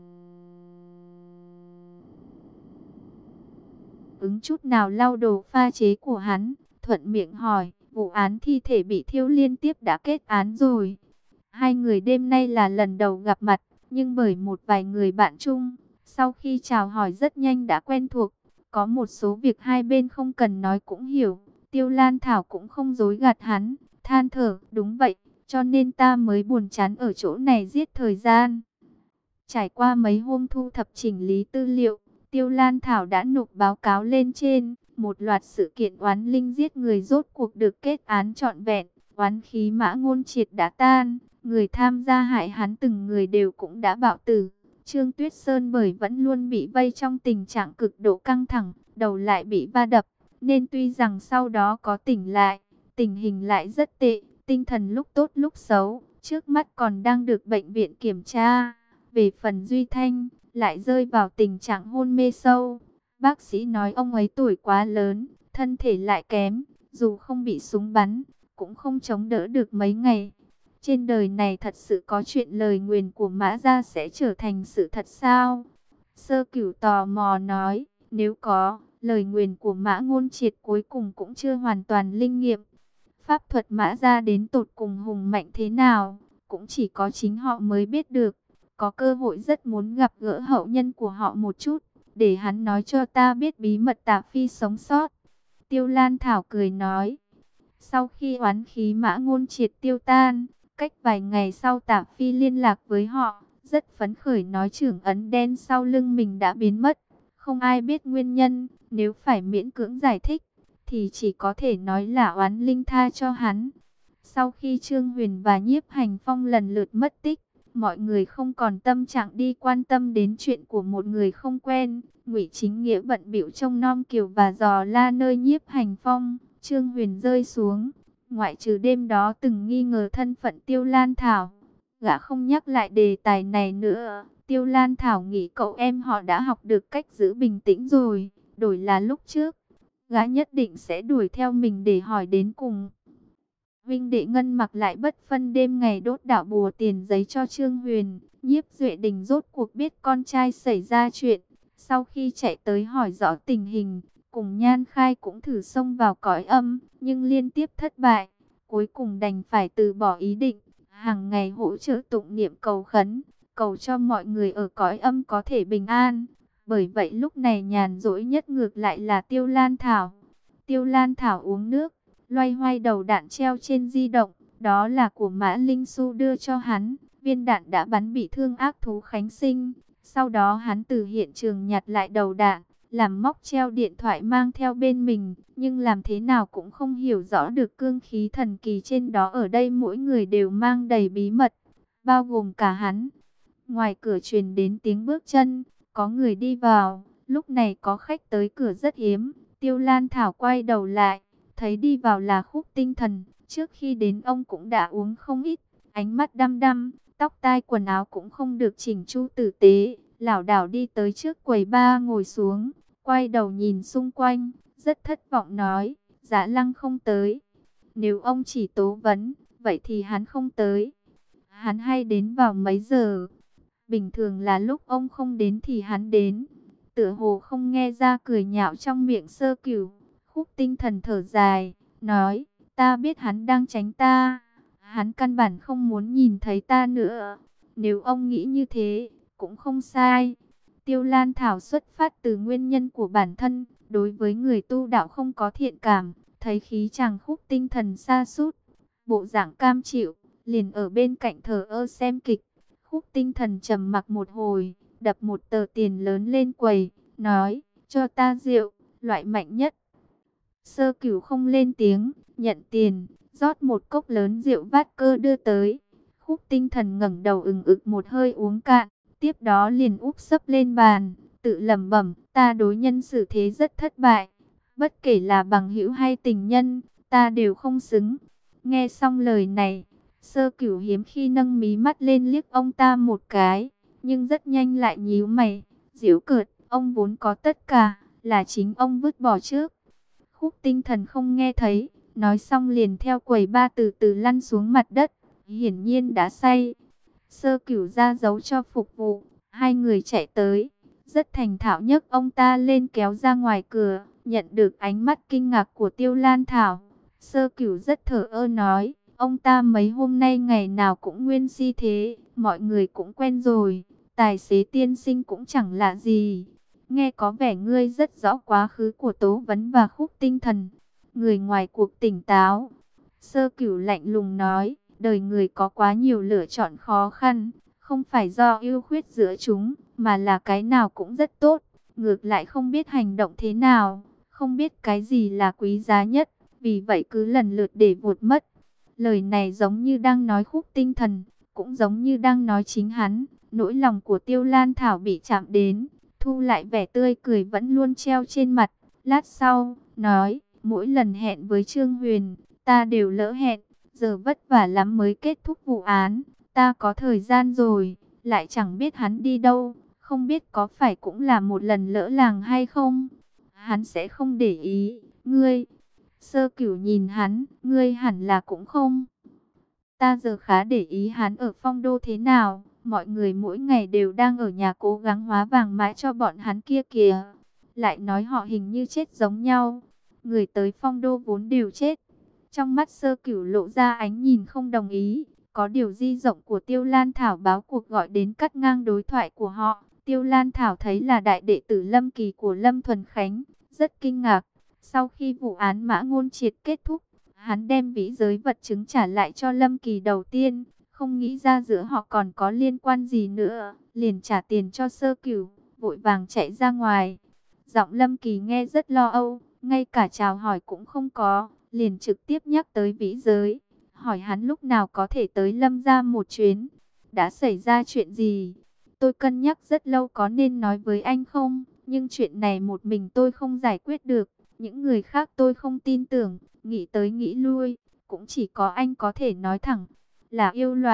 ứng chút nào lau đồ pha chế của hắn, thuận miệng hỏi, vụ án thi thể bị thiêu liên tiếp đã kết án rồi. Hai người đêm nay là lần đầu gặp mặt, nhưng bởi một vài người bạn chung, sau khi chào hỏi rất nhanh đã quen thuộc. Có một số việc hai bên không cần nói cũng hiểu. Tiêu Lan Thảo cũng không dối gạt hắn, than thở, đúng vậy, cho nên ta mới buồn chán ở chỗ này giết thời gian. Trải qua mấy hôm thu thập chỉnh lý tư liệu, Tiêu Lan Thảo đã nộp báo cáo lên trên. Một loạt sự kiện oán linh giết người rốt cuộc được kết án trọn vẹn, oán khí Mã Ngôn Triệt đã tan, người tham gia hại hắn từng người đều cũng đã bạo tử. Trương Tuyết Sơn bởi vẫn luôn bị vây trong tình trạng cực độ căng thẳng, đầu lại bị va đập, nên tuy rằng sau đó có tỉnh lại, tình hình lại rất tệ, tinh thần lúc tốt lúc xấu, trước mắt còn đang được bệnh viện kiểm tra. Về phần Duy Thanh, lại rơi vào tình trạng hôn mê sâu. Bác sĩ nói ông ấy tuổi quá lớn, thân thể lại kém, dù không bị súng bắn, cũng không chống đỡ được mấy ngày. Trên đời này thật sự có chuyện lời nguyền của Mã Gia sẽ trở thành sự thật sao? Sơ Cửu tò mò nói, nếu có, lời nguyền của Mã Ngôn Triệt cuối cùng cũng chưa hoàn toàn linh nghiệm. Pháp thuật Mã Gia đến tột cùng hùng mạnh thế nào, cũng chỉ có chính họ mới biết được. Có cơ hội rất muốn gặp gỡ hậu nhân của họ một chút, để hắn nói cho ta biết bí mật Tạ Phi sống sót. Tiêu Lan Thảo cười nói, sau khi oán khí Mã Ngôn Triệt tiêu tan, cách vài ngày sau Tạ Phi liên lạc với họ, rất phấn khởi nói trưởng ấn đen sau lưng mình đã biến mất. Không ai biết nguyên nhân, nếu phải miễn cưỡng giải thích, thì chỉ có thể nói là oán linh tha cho hắn. Sau khi Trương Huyền và Nhiếp Hành Phong lần lượt mất tích, mọi người không còn tâm trạng đi quan tâm đến chuyện của một người không quen. Ngụy Chính Nghĩa bận bịu trông nom Kiều và dò la nơi Nhiếp Hành Phong. Trương Huyền rơi xuống, ngoại trừ đêm đó từng nghi ngờ thân phận Tiêu Lan Thảo, Gã không nhắc lại đề tài này nữa. Tiêu Lan Thảo nghĩ cậu em họ đã học được cách giữ bình tĩnh rồi. Đổi là lúc trước, gã nhất định sẽ đuổi theo mình để hỏi đến cùng. Vinh Đệ Ngân mặc lại bất phân đêm ngày đốt đảo bùa tiền giấy cho Trương Huyền. Nhiếp Duệ Đình rốt cuộc biết con trai xảy ra chuyện. Sau khi chạy tới hỏi rõ tình hình, cùng Nhan Khai cũng thử xông vào cõi âm, nhưng liên tiếp thất bại. Cuối cùng đành phải từ bỏ ý định, hàng ngày hỗ trợ tụng niệm cầu khấn, cầu cho mọi người ở cõi âm có thể bình an. Bởi vậy lúc này nhàn rỗi nhất ngược lại là Tiêu Lan Thảo. Tiêu Lan Thảo uống nước, loay hoay đầu đạn treo trên di động, đó là của Mã Linh Xu đưa cho hắn. Viên đạn đã bắn bị thương ác thú Khánh Sinh. Sau đó hắn từ hiện trường nhặt lại đầu đạn, làm móc treo điện thoại mang theo bên mình. Nhưng làm thế nào cũng không hiểu rõ được cương khí thần kỳ trên đó. Ở đây mỗi người đều mang đầy bí mật, bao gồm cả hắn. Ngoài cửa truyền đến tiếng bước chân, có người đi vào. Lúc này có khách tới cửa rất hiếm. Tiêu Lan Thảo quay đầu lại, thấy đi vào là Khúc Tinh Thần. Trước khi đến ông cũng đã uống không ít, ánh mắt đăm đăm, tóc tai quần áo cũng không được chỉnh chu tử tế, lảo đảo đi tới trước quầy ba ngồi xuống, quay đầu nhìn xung quanh, rất thất vọng nói, Dạ Lăng không tới. Nếu ông chỉ tố vấn, vậy thì hắn không tới. Hắn hay đến vào mấy giờ? Bình thường là lúc ông không đến thì hắn đến. Tựa hồ không nghe ra cười nhạo trong miệng Sơ Cửu. Khúc Tinh Thần thở dài, nói, ta biết hắn đang tránh ta. Hắn căn bản không muốn nhìn thấy ta nữa. Nếu ông nghĩ như thế, cũng không sai. Tiêu Lan Thảo xuất phát từ nguyên nhân của bản thân. Đối với người tu đạo không có thiện cảm, thấy khí chàng Khúc Tinh Thần sa sút, bộ dạng cam chịu, liền ở bên cạnh thờ ơ xem kịch. Khúc Tinh Thần trầm mặc một hồi, đập một tờ tiền lớn lên quầy, nói, cho ta rượu, loại mạnh nhất. Sơ Cửu không lên tiếng, nhận tiền, rót một cốc lớn rượu vát cơ đưa tới. Khúc Tinh Thần ngẩng đầu ừng ực một hơi uống cạn, tiếp đó liền úp sấp lên bàn, tự lẩm bẩm, ta đối nhân xử thế rất thất bại, bất kể là bằng hữu hay tình nhân, ta đều không xứng. Nghe xong lời này, Sơ Cửu hiếm khi nâng mí mắt lên liếc ông ta một cái, nhưng rất nhanh lại nhíu mày, giễu cợt, ông vốn có tất cả, là chính ông vứt bỏ trước. Khúc Tinh Thần không nghe thấy, nói xong liền theo quầy ba từ từ lăn xuống mặt đất, hiển nhiên đã say. Sơ Cửu ra dấu cho phục vụ, hai người chạy tới, rất thành thạo nhấc ông ta lên kéo ra ngoài cửa, nhận được ánh mắt kinh ngạc của Tiêu Lan Thảo. Sơ Cửu rất thờ ơ nói, ông ta mấy hôm nay ngày nào cũng nguyên si thế, mọi người cũng quen rồi, tài xế tiên sinh cũng chẳng lạ gì. Nghe có vẻ ngươi rất rõ quá khứ của Tố Vấn và Khúc Tinh Thần. Người ngoài cuộc tỉnh táo. Sơ Cửu lạnh lùng nói, đời người có quá nhiều lựa chọn khó khăn, không phải do ưu khuyết giữa chúng, mà là cái nào cũng rất tốt, ngược lại không biết hành động thế nào, không biết cái gì là quý giá nhất, vì vậy cứ lần lượt để vụt mất. Lời này giống như đang nói Khúc Tinh Thần, cũng giống như đang nói chính hắn. Nỗi lòng của Tiêu Lan Thảo bị chạm đến, thu lại vẻ tươi cười vẫn luôn treo trên mặt. Lát sau, nói, mỗi lần hẹn với Trương Huyền, ta đều lỡ hẹn, giờ vất vả lắm mới kết thúc vụ án. Ta có thời gian rồi, lại chẳng biết hắn đi đâu, không biết có phải cũng là một lần lỡ làng hay không. Hắn sẽ không để ý, ngươi. Sơ Cửu nhìn hắn, ngươi hẳn là cũng không. Ta giờ khá để ý hắn ở Phong Đô thế nào. Mọi người mỗi ngày đều đang ở nhà cố gắng hóa vàng mãi cho bọn hắn kia kìa. Lại nói họ hình như chết giống nhau. Người tới Phong Đô vốn đều chết. Trong mắt Sơ Cửu lộ ra ánh nhìn không đồng ý. Có điều di rộng của Tiêu Lan Thảo báo cuộc gọi đến cắt ngang đối thoại của họ. Tiêu Lan Thảo thấy là đại đệ tử Lâm Kỳ của Lâm Thuần Khánh, rất kinh ngạc. Sau khi vụ án Mã Ngôn Triệt kết thúc, hắn đem vĩ giới vật chứng trả lại cho Lâm Kỳ đầu tiên. Không nghĩ ra giữa họ còn có liên quan gì nữa, liền trả tiền cho Sơ Cửu, vội vàng chạy ra ngoài. Giọng Lâm Kỳ nghe rất lo âu, ngay cả chào hỏi cũng không có, liền trực tiếp nhắc tới vĩ giới, hỏi hắn lúc nào có thể tới Lâm gia một chuyến. Đã xảy ra chuyện gì? Tôi cân nhắc rất lâu có nên nói với anh không, nhưng chuyện này một mình tôi không giải quyết được, những người khác tôi không tin tưởng, nghĩ tới nghĩ lui, cũng chỉ có anh có thể nói thẳng. Là yêu loại,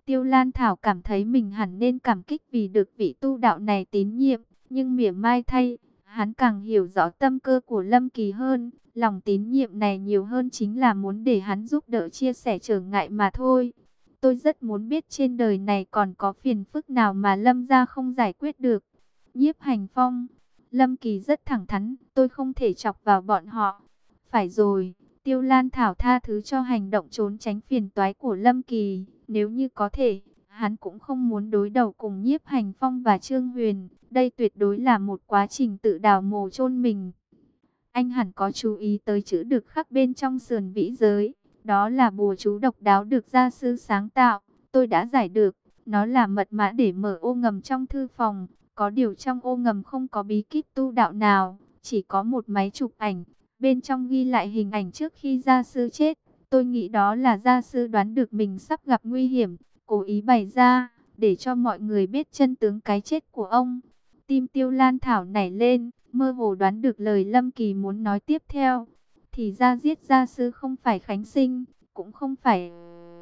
Tiêu Lan Thảo cảm thấy mình hẳn nên cảm kích vì được vị tu đạo này tín nhiệm, nhưng mỉa mai thay, hắn càng hiểu rõ tâm cơ của Lâm Kỳ hơn, lòng tín nhiệm này nhiều hơn chính là muốn để hắn giúp đỡ chia sẻ trở ngại mà thôi. Tôi rất muốn biết trên đời này còn có phiền phức nào mà Lâm gia không giải quyết được. Nhiếp Hành Phong, Lâm Kỳ rất thẳng thắn, tôi không thể chọc vào bọn họ. Phải rồi, Tiêu Lan Thảo tha thứ cho hành động trốn tránh phiền toái của Lâm Kỳ, nếu như có thể, hắn cũng không muốn đối đầu cùng Nhiếp Hành Phong và Trương Huyền, đây tuyệt đối là một quá trình tự đào mồ chôn mình. Anh hẳn có chú ý tới chữ được khắc bên trong sườn vĩ giới, đó là bùa chú độc đáo được gia sư sáng tạo, tôi đã giải được, nó là mật mã để mở ô ngầm trong thư phòng, có điều trong ô ngầm không có bí kíp tu đạo nào, chỉ có một máy chụp ảnh, bên trong ghi lại hình ảnh trước khi gia sư chết, tôi nghĩ đó là gia sư đoán được mình sắp gặp nguy hiểm, cố ý bày ra, để cho mọi người biết chân tướng cái chết của ông. Tim Tiêu Lan Thảo nảy lên, mơ hồ đoán được lời Lâm Kỳ muốn nói tiếp theo. Thì ra giết gia sư không phải Khánh Sinh, cũng không phải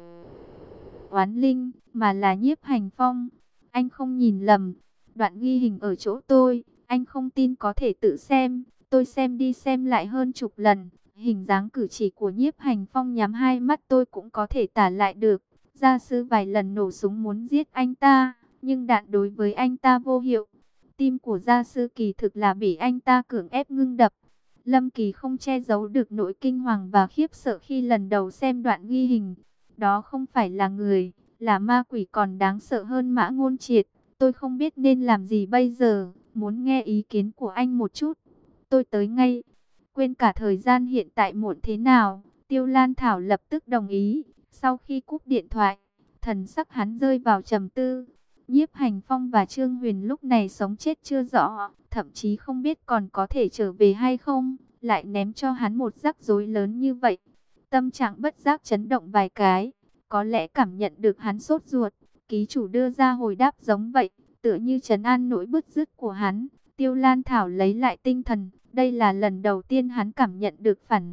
Oán Linh, mà là Nhiếp Hành Phong. Anh không nhìn lầm, đoạn ghi hình ở chỗ tôi, anh không tin có thể tự xem. Tôi xem đi xem lại hơn chục lần, hình dáng cử chỉ của Nhiếp Hành Phong nhắm hai mắt tôi cũng có thể tả lại được. Gia sư vài lần nổ súng muốn giết anh ta, nhưng đạn đối với anh ta vô hiệu. Tim của gia sư kỳ thực là bị anh ta cưỡng ép ngưng đập. Lâm Kỳ không che giấu được nỗi kinh hoàng và khiếp sợ khi lần đầu xem đoạn ghi hình. Đó không phải là người, là ma quỷ còn đáng sợ hơn Mã Ngôn Triệt. Tôi không biết nên làm gì bây giờ, muốn nghe ý kiến của anh một chút. Tôi tới ngay, quên cả thời gian hiện tại muộn thế nào. Tiêu Lan Thảo lập tức đồng ý. Sau khi cúp điện thoại, thần sắc hắn rơi vào trầm tư. Nhiếp Hành Phong và Trương Huyền lúc này sống chết chưa rõ, thậm chí không biết còn có thể trở về hay không, lại ném cho hắn một rắc rối lớn như vậy. Tâm trạng bất giác chấn động vài cái, có lẽ cảm nhận được hắn sốt ruột, ký chủ đưa ra hồi đáp giống vậy, tựa như trấn an nỗi bứt rứt của hắn. Tiêu Lan Thảo lấy lại tinh thần, đây là lần đầu tiên hắn cảm nhận được phản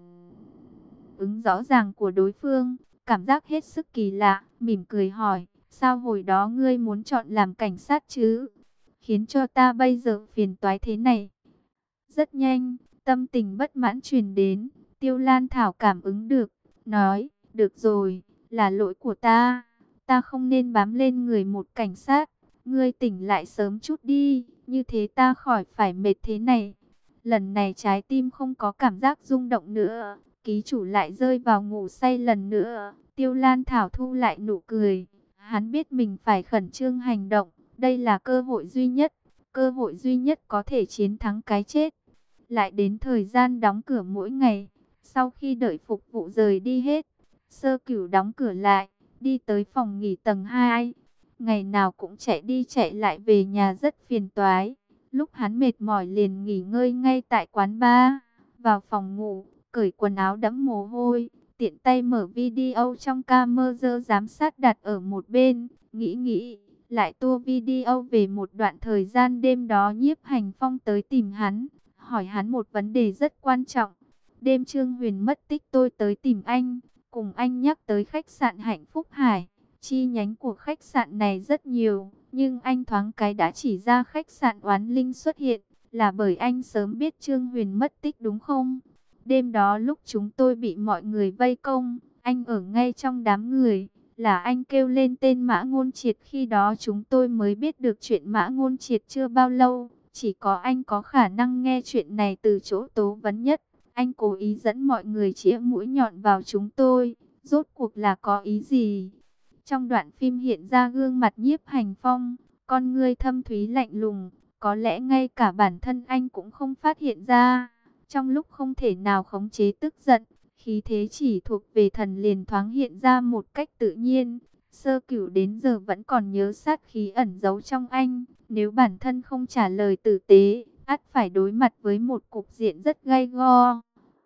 ứng rõ ràng của đối phương, cảm giác hết sức kỳ lạ, mỉm cười hỏi. Sao hồi đó ngươi muốn chọn làm cảnh sát chứ? Khiến cho ta bây giờ phiền toái thế này. Rất nhanh, tâm tình bất mãn truyền đến. Tiêu Lan Thảo cảm ứng được. Nói, được rồi, là lỗi của ta. Ta không nên bám lên người một cảnh sát. Ngươi tỉnh lại sớm chút đi. Như thế ta khỏi phải mệt thế này. Lần này trái tim không có cảm giác rung động nữa. Ký chủ lại rơi vào ngủ say lần nữa. Tiêu Lan Thảo thu lại nụ cười. Hắn biết mình phải khẩn trương hành động, đây là cơ hội duy nhất, cơ hội duy nhất có thể chiến thắng cái chết. Lại đến thời gian đóng cửa mỗi ngày, sau khi đợi phục vụ rời đi hết, Sơ Cửu đóng cửa lại, đi tới phòng nghỉ tầng hai. Ngày nào cũng chạy đi chạy lại về nhà rất phiền toái. Lúc hắn mệt mỏi liền nghỉ ngơi ngay tại quán bar, vào phòng ngủ, cởi quần áo đẫm mồ hôi. Tiện tay mở video trong camera giám sát đặt ở một bên, nghĩ nghĩ, lại tua video về một đoạn thời gian đêm đó Nhiếp Hành Phong tới tìm hắn, hỏi hắn một vấn đề rất quan trọng. Đêm Trương Huyền mất tích tôi tới tìm anh, cùng anh nhắc tới khách sạn Hạnh Phúc Hải, chi nhánh của khách sạn này rất nhiều, nhưng anh thoáng cái đã chỉ ra khách sạn Oán Linh xuất hiện, là bởi anh sớm biết Trương Huyền mất tích đúng không? Đêm đó lúc chúng tôi bị mọi người vây công, anh ở ngay trong đám người, là anh kêu lên tên Mã Ngôn Triệt, khi đó chúng tôi mới biết được chuyện Mã Ngôn Triệt chưa bao lâu, chỉ có anh có khả năng nghe chuyện này từ chỗ tố vấn nhất, anh cố ý dẫn mọi người chĩa mũi nhọn vào chúng tôi, rốt cuộc là có ý gì? Trong đoạn phim hiện ra gương mặt Nhiếp Hành Phong, con ngươi thâm thúy lạnh lùng, có lẽ ngay cả bản thân anh cũng không phát hiện ra. Trong lúc không thể nào khống chế tức giận, khí thế chỉ thuộc về thần liền thoáng hiện ra một cách tự nhiên. Sơ Cửu đến giờ vẫn còn nhớ sát khí ẩn giấu trong anh. Nếu bản thân không trả lời tử tế, ắt phải đối mặt với một cục diện rất gay go.